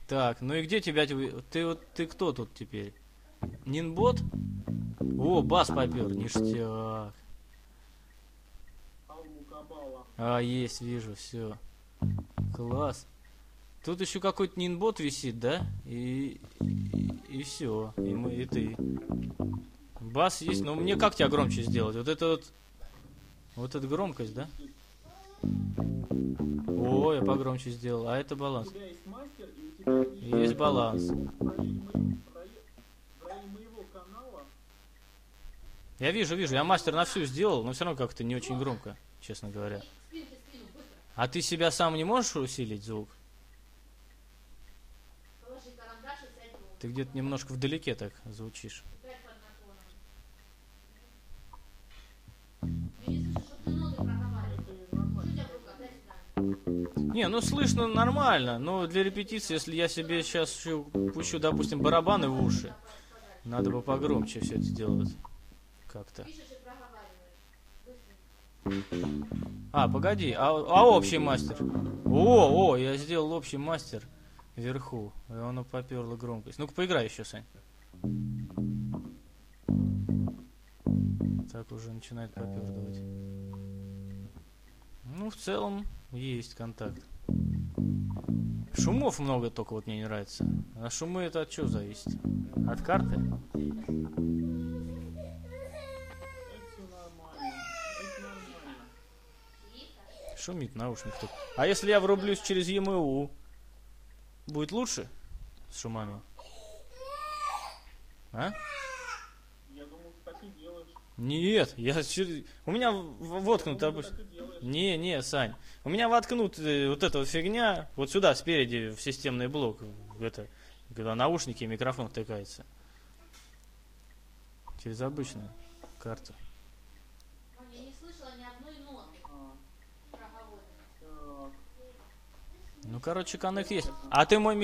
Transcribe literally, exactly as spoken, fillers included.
Так, ну и где тебя... тв- Ты вот ты кто тут теперь? Нинбот? О, бас попер, ништяк. А, есть, вижу, все. Класс. Тут еще какой-то нинбот висит, да? И, и, и все. И мы, и ты. Бас есть, но мне как тебя громче сделать? Вот это вот... Вот эта громкость, да? О, я погромче сделал. А это баланс. Есть баланс. Я вижу, вижу. Я мастер на всю сделал, но все равно как-то не очень громко, честно говоря. А ты себя сам не можешь усилить звук? Ты где-то немножко вдалеке так звучишь. Не, ну слышно нормально, но для репетиции, если я себе сейчас пущу, допустим, барабаны в уши, надо бы погромче все это сделать. Как-то. А, погоди, а, а общий мастер? О, о, я сделал общий мастер вверху, и оно поперло громкость. Ну-ка, поиграй еще, Сань. Так уже начинает попердывать. Ну, в целом, есть контакт. Шумов много, только вот мне не нравится. А шумы это от чего зависит? От карты? Шумит наушник тут. А если я врублюсь через е эм у? Будет лучше? С шумами? А? Нет, я у меня воткнут обычно. Не, не, Сань. У меня воткнут э, вот эта вот фигня вот сюда спереди в системный блок. Это, когда наушники и микрофон втыкается. Через обычную карту. Ну, короче, коннект есть. А ты мой